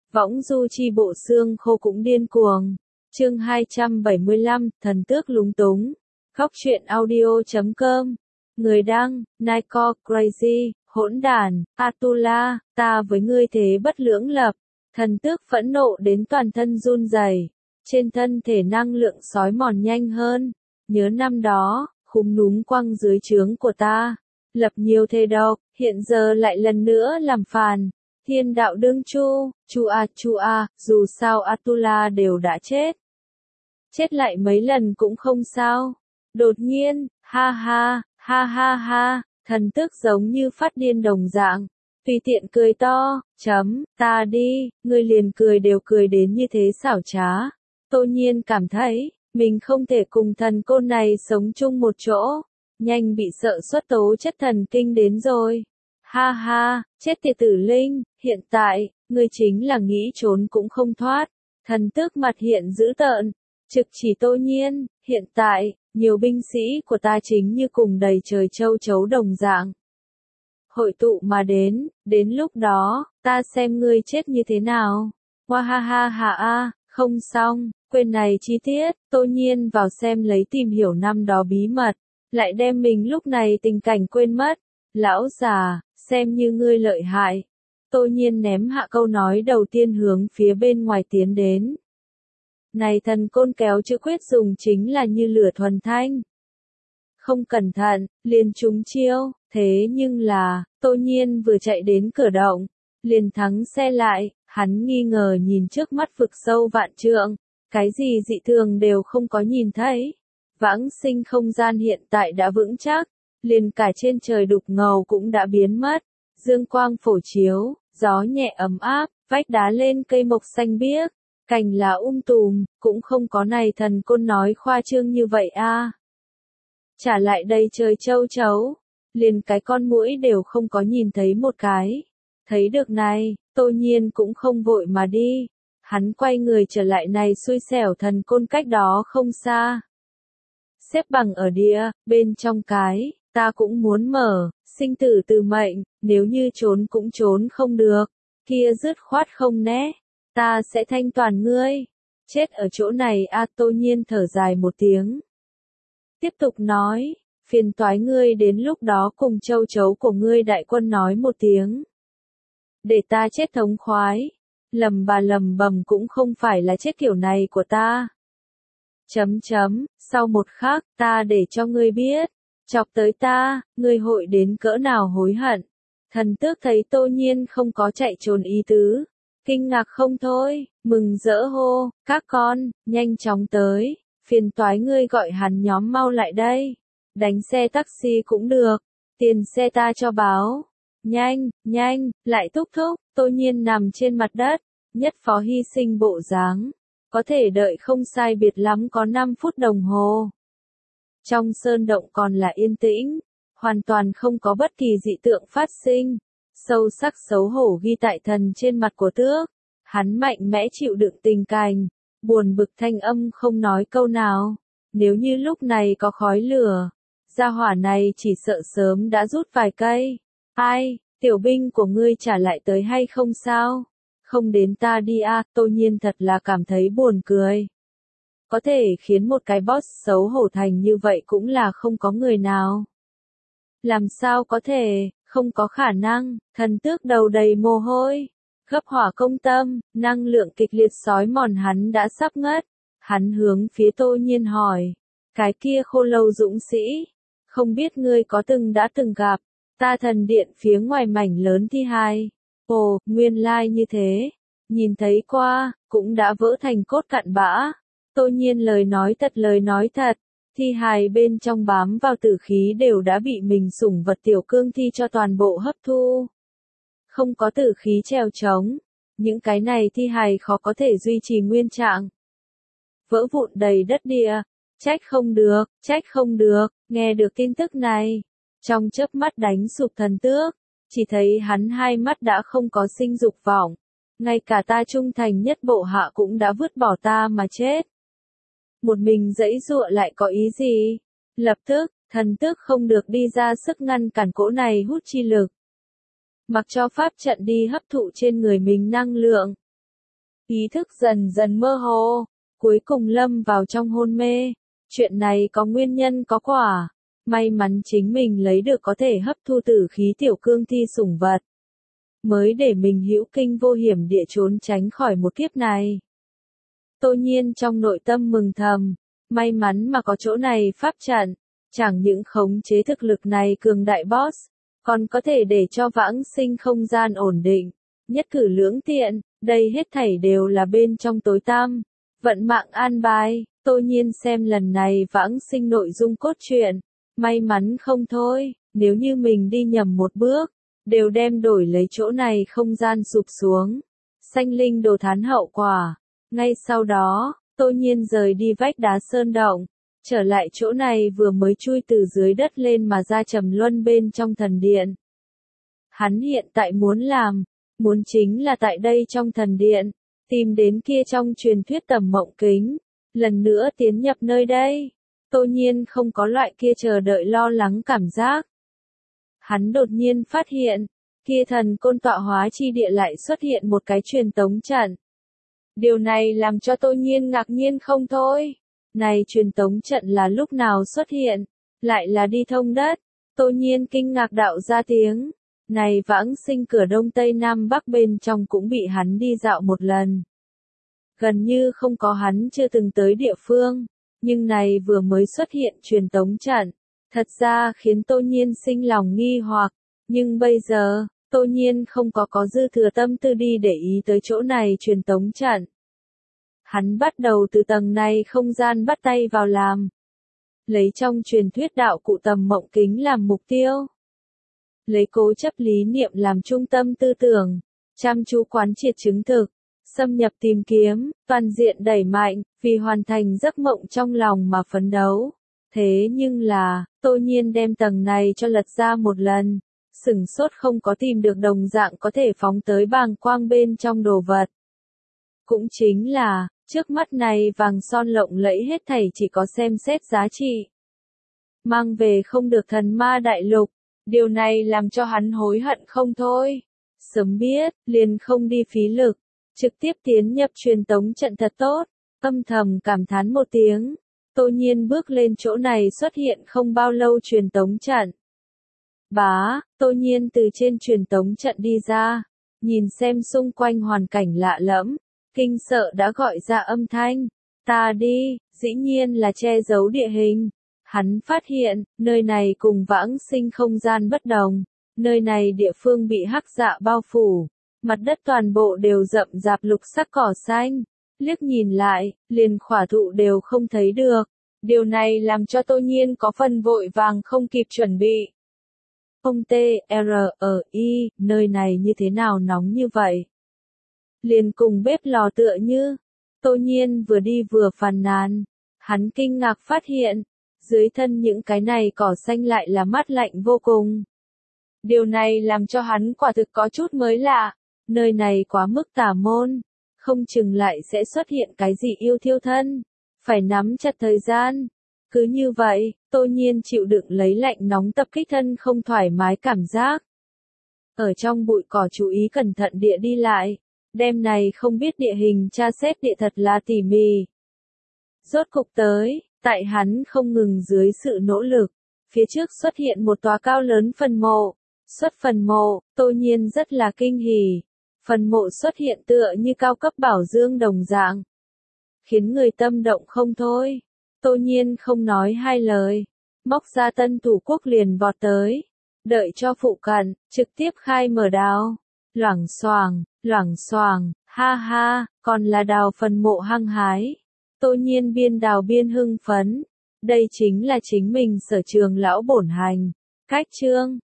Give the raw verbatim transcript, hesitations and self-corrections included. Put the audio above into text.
Võng du chi bộ xương khô cũng điên cuồng. Chương hai trăm bảy mươi lăm, thần tước lúng túng. Khóc chuyện audio chấm com. Người đăng, Nico Crazy, hỗn đản, Atula, ta với ngươi thế bất lưỡng lập. Thần tước phẫn nộ đến toàn thân run rẩy, trên thân thể năng lượng sói mòn nhanh hơn. Nhớ năm đó, khúm núm quăng dưới trướng của ta, lập nhiều thề độc, hiện giờ lại lần nữa làm phản. Thiên đạo đương chu, chu a chu a, dù sao Atula đều đã chết. Chết lại mấy lần cũng không sao. Đột nhiên, ha ha, ha ha ha, thần tước giống như phát điên đồng dạng. Tùy tiện cười to, chấm, ta đi, người liền cười đều cười đến như thế xảo trá. Tô Nhiên cảm thấy, mình không thể cùng thần côn này sống chung một chỗ. Nhanh bị sợ xuất tố chất thần kinh đến rồi. Ha ha, chết tiệt tử linh, hiện tại, ngươi chính là nghĩ trốn cũng không thoát. Thần tước mặt hiện dữ tợn, trực chỉ Tô Nhiên, hiện tại, nhiều binh sĩ của ta chính như cùng đầy trời châu chấu đồng dạng. Hội tụ mà đến, đến lúc đó, ta xem ngươi chết như thế nào. Hoa ha ha ha a, không xong, quên này chi tiết, Tô Nhiên vào xem lấy tìm hiểu năm đó bí mật, lại đem mình lúc này tình cảnh quên mất. Lão già, xem như ngươi lợi hại. Tô Nhiên ném hạ câu nói đầu tiên hướng phía bên ngoài tiến đến. Này thần côn kéo chữ quyết dùng chính là như lửa thuần thanh. Không cẩn thận, liền trúng chiêu, thế nhưng là, Tô Nhiên vừa chạy đến cửa động, liền thắng xe lại, hắn nghi ngờ nhìn trước mắt vực sâu vạn trượng, cái gì dị thường đều không có nhìn thấy. Vãng sinh không gian hiện tại đã vững chắc, liền cả trên trời đục ngầu cũng đã biến mất, dương quang phổ chiếu, gió nhẹ ấm áp, vách đá lên cây mộc xanh biếc, cành lá um tùm, cũng không có này thần côn nói khoa trương như vậy a. Trả lại đây trời châu chấu, liền cái con muỗi đều không có nhìn thấy một cái. Thấy được này, Tô Nhiên cũng không vội mà đi, hắn quay người trở lại này xui xẻo thần côn cách đó không xa. Xếp bằng ở địa, bên trong cái, ta cũng muốn mở, sinh tử từ mệnh, nếu như trốn cũng trốn không được, kia dứt khoát không né, ta sẽ thanh toàn ngươi. Chết ở chỗ này a. Tô Nhiên thở dài một tiếng. Tiếp tục nói, phiền toái ngươi đến lúc đó cùng châu chấu của ngươi đại quân nói một tiếng. Để ta chết thống khoái, lầm bà lầm bầm cũng không phải là chết kiểu này của ta. Chấm chấm, sau một khắc, ta để cho ngươi biết, chọc tới ta, ngươi hội đến cỡ nào hối hận. Thần tước thấy Tô Nhiên không có chạy trốn ý tứ, kinh ngạc không thôi, mừng rỡ hô, các con, nhanh chóng tới, phiền toái ngươi gọi hắn nhóm mau lại đây, đánh xe taxi cũng được, tiền xe ta cho báo, nhanh, nhanh, lại thúc thúc. Tô Nhiên nằm trên mặt đất, nhất phó hy sinh bộ dáng. Có thể đợi không sai biệt lắm có năm phút đồng hồ. Trong sơn động còn là yên tĩnh, hoàn toàn không có bất kỳ dị tượng phát sinh. Sâu sắc xấu hổ ghi tại thần trên mặt của tước. Hắn mạnh mẽ chịu đựng tình cảnh, buồn bực thanh âm không nói câu nào. Nếu như lúc này có khói lửa, gia hỏa này chỉ sợ sớm đã rút vài cây. Ai, tiểu binh của ngươi trả lại tới hay không sao? Không đến ta đi a. Tô Nhiên thật là cảm thấy buồn cười. Có thể khiến một cái boss xấu hổ thành như vậy cũng là không có người nào. Làm sao có thể, không có khả năng, thần tước đầu đầy mồ hôi, gấp hỏa công tâm, năng lượng kịch liệt sói mòn hắn đã sắp ngất. Hắn hướng phía Tô Nhiên hỏi, cái kia khô lâu dũng sĩ, không biết ngươi có từng đã từng gặp, ta thần điện phía ngoài mảnh lớn thi hài. Ồ, nguyên lai like như thế, nhìn thấy qua, cũng đã vỡ thành cốt cặn bã. Tô Nhiên lời nói thật lời nói thật, thi hài bên trong bám vào tử khí đều đã bị mình sủng vật tiểu cương thi cho toàn bộ hấp thu. Không có tử khí trèo trống, những cái này thi hài khó có thể duy trì nguyên trạng. Vỡ vụn đầy đất địa, trách không được, trách không được, nghe được tin tức này. Trong chớp mắt đánh sụp thần tước. Chỉ thấy hắn hai mắt đã không có sinh dục vọng, ngay cả ta trung thành nhất bộ hạ cũng đã vứt bỏ ta mà chết. Một mình giãy giụa lại có ý gì? Lập tức, thần tước không được đi ra sức ngăn cản cỗ này hút chi lực. Mặc cho pháp trận đi hấp thụ trên người mình năng lượng. ý thức dần dần mơ hồ, cuối cùng lâm vào trong hôn mê. Chuyện này có nguyên nhân có quả. May mắn chính mình lấy được có thể hấp thu tử khí tiểu cương thi sủng vật, mới để mình hữu kinh vô hiểm địa trốn tránh khỏi một kiếp này. Tô Nhiên trong nội tâm mừng thầm, may mắn mà có chỗ này pháp trận, chẳng những khống chế thực lực này cường đại boss, còn có thể để cho vãng sinh không gian ổn định, nhất cử lưỡng tiện, đây hết thảy đều là bên trong tối tăm. Vận mạng an bài, Tô Nhiên xem lần này vãng sinh nội dung cốt truyện, may mắn không thôi, nếu như mình đi nhầm một bước, đều đem đổi lấy chỗ này không gian sụp xuống. Sanh linh đồ thán hậu quả. Ngay sau đó, Tô Nhiên rời đi vách đá sơn động, trở lại chỗ này vừa mới chui từ dưới đất lên mà ra trầm luân bên trong thần điện. Hắn hiện tại muốn làm, muốn chính là tại đây trong thần điện, tìm đến kia trong truyền thuyết tầm mộng kính, lần nữa tiến nhập nơi đây. Tô Nhiên không có loại kia chờ đợi lo lắng cảm giác. Hắn đột nhiên phát hiện, kia thần côn tọa hóa chi địa lại xuất hiện một cái truyền tống trận. Điều này làm cho Tô Nhiên ngạc nhiên không thôi. Này truyền tống trận là lúc nào xuất hiện, lại là đi thông đất. Tô Nhiên kinh ngạc đạo ra tiếng. Này vãng sinh cửa đông tây nam bắc bên trong cũng bị hắn đi dạo một lần. Gần như không có hắn chưa từng tới địa phương. Nhưng này vừa mới xuất hiện truyền tống trận, thật ra khiến Tô Nhiên sinh lòng nghi hoặc, nhưng bây giờ, Tô Nhiên không có có dư thừa tâm tư đi để ý tới chỗ này truyền tống trận. Hắn bắt đầu từ tầng này không gian bắt tay vào làm. Lấy trong truyền thuyết đạo cụ tầm mộng kính làm mục tiêu. Lấy cố chấp lý niệm làm trung tâm tư tưởng, chăm chú quán triệt chứng thực. Xâm nhập tìm kiếm, toàn diện đẩy mạnh, vì hoàn thành giấc mộng trong lòng mà phấn đấu. Thế nhưng là, Tô Nhiên đem tầng này cho lật ra một lần, sửng sốt không có tìm được đồng dạng có thể phóng tới bàng quang bên trong đồ vật. Cũng chính là, trước mắt này vàng son lộng lẫy hết thảy chỉ có xem xét giá trị. Mang về không được thần ma đại lục, điều này làm cho hắn hối hận không thôi. Sớm biết, liền không đi phí lực. Trực tiếp tiến nhập truyền tống trận thật tốt, âm thầm cảm thán một tiếng. Tô Nhiên bước lên chỗ này xuất hiện không bao lâu truyền tống trận. Bá, Tô Nhiên từ trên truyền tống trận đi ra, nhìn xem xung quanh hoàn cảnh lạ lẫm, kinh sợ đã gọi ra âm thanh. Ta đi, dĩ nhiên là che giấu địa hình. Hắn phát hiện, nơi này cùng vãng sinh không gian bất đồng, nơi này địa phương bị hắc dạ bao phủ. Mặt đất toàn bộ đều rậm rạp lục sắc cỏ xanh, liếc nhìn lại, liền khỏa thụ đều không thấy được. Điều này làm cho Tô Nhiên có phần vội vàng không kịp chuẩn bị. Ông T, R, E, I, nơi này như thế nào nóng như vậy? Liền cùng bếp lò tựa như. Tô Nhiên vừa đi vừa phàn nàn. Hắn kinh ngạc phát hiện, dưới thân những cái này cỏ xanh lại là mát lạnh vô cùng. Điều này làm cho hắn quả thực có chút mới lạ. Nơi này quá mức tà môn, không chừng lại sẽ xuất hiện cái gì yêu thiêu thân, phải nắm chặt thời gian. Cứ như vậy, Tô Nhiên chịu đựng lấy lạnh nóng tập kích thân không thoải mái cảm giác. Ở trong bụi cỏ chú ý cẩn thận địa đi lại, đêm này không biết địa hình tra xét địa thật là tỉ mỉ. Rốt cục tới, tại hắn không ngừng dưới sự nỗ lực, phía trước xuất hiện một tòa cao lớn phần mộ. Xuất phần mộ, Tô Nhiên rất là kinh hỉ. Phần mộ xuất hiện tựa như cao cấp bảo dương đồng dạng, khiến người tâm động không thôi. Tô Nhiên không nói hai lời, móc ra tân thủ quốc liền vọt tới, đợi cho phụ cận, trực tiếp khai mở đào. Loảng xoàng, loảng xoàng, ha ha, còn là đào phần mộ hăng hái. Tô Nhiên biên đào biên hưng phấn, đây chính là chính mình sở trường lão bổn hành. Cách chương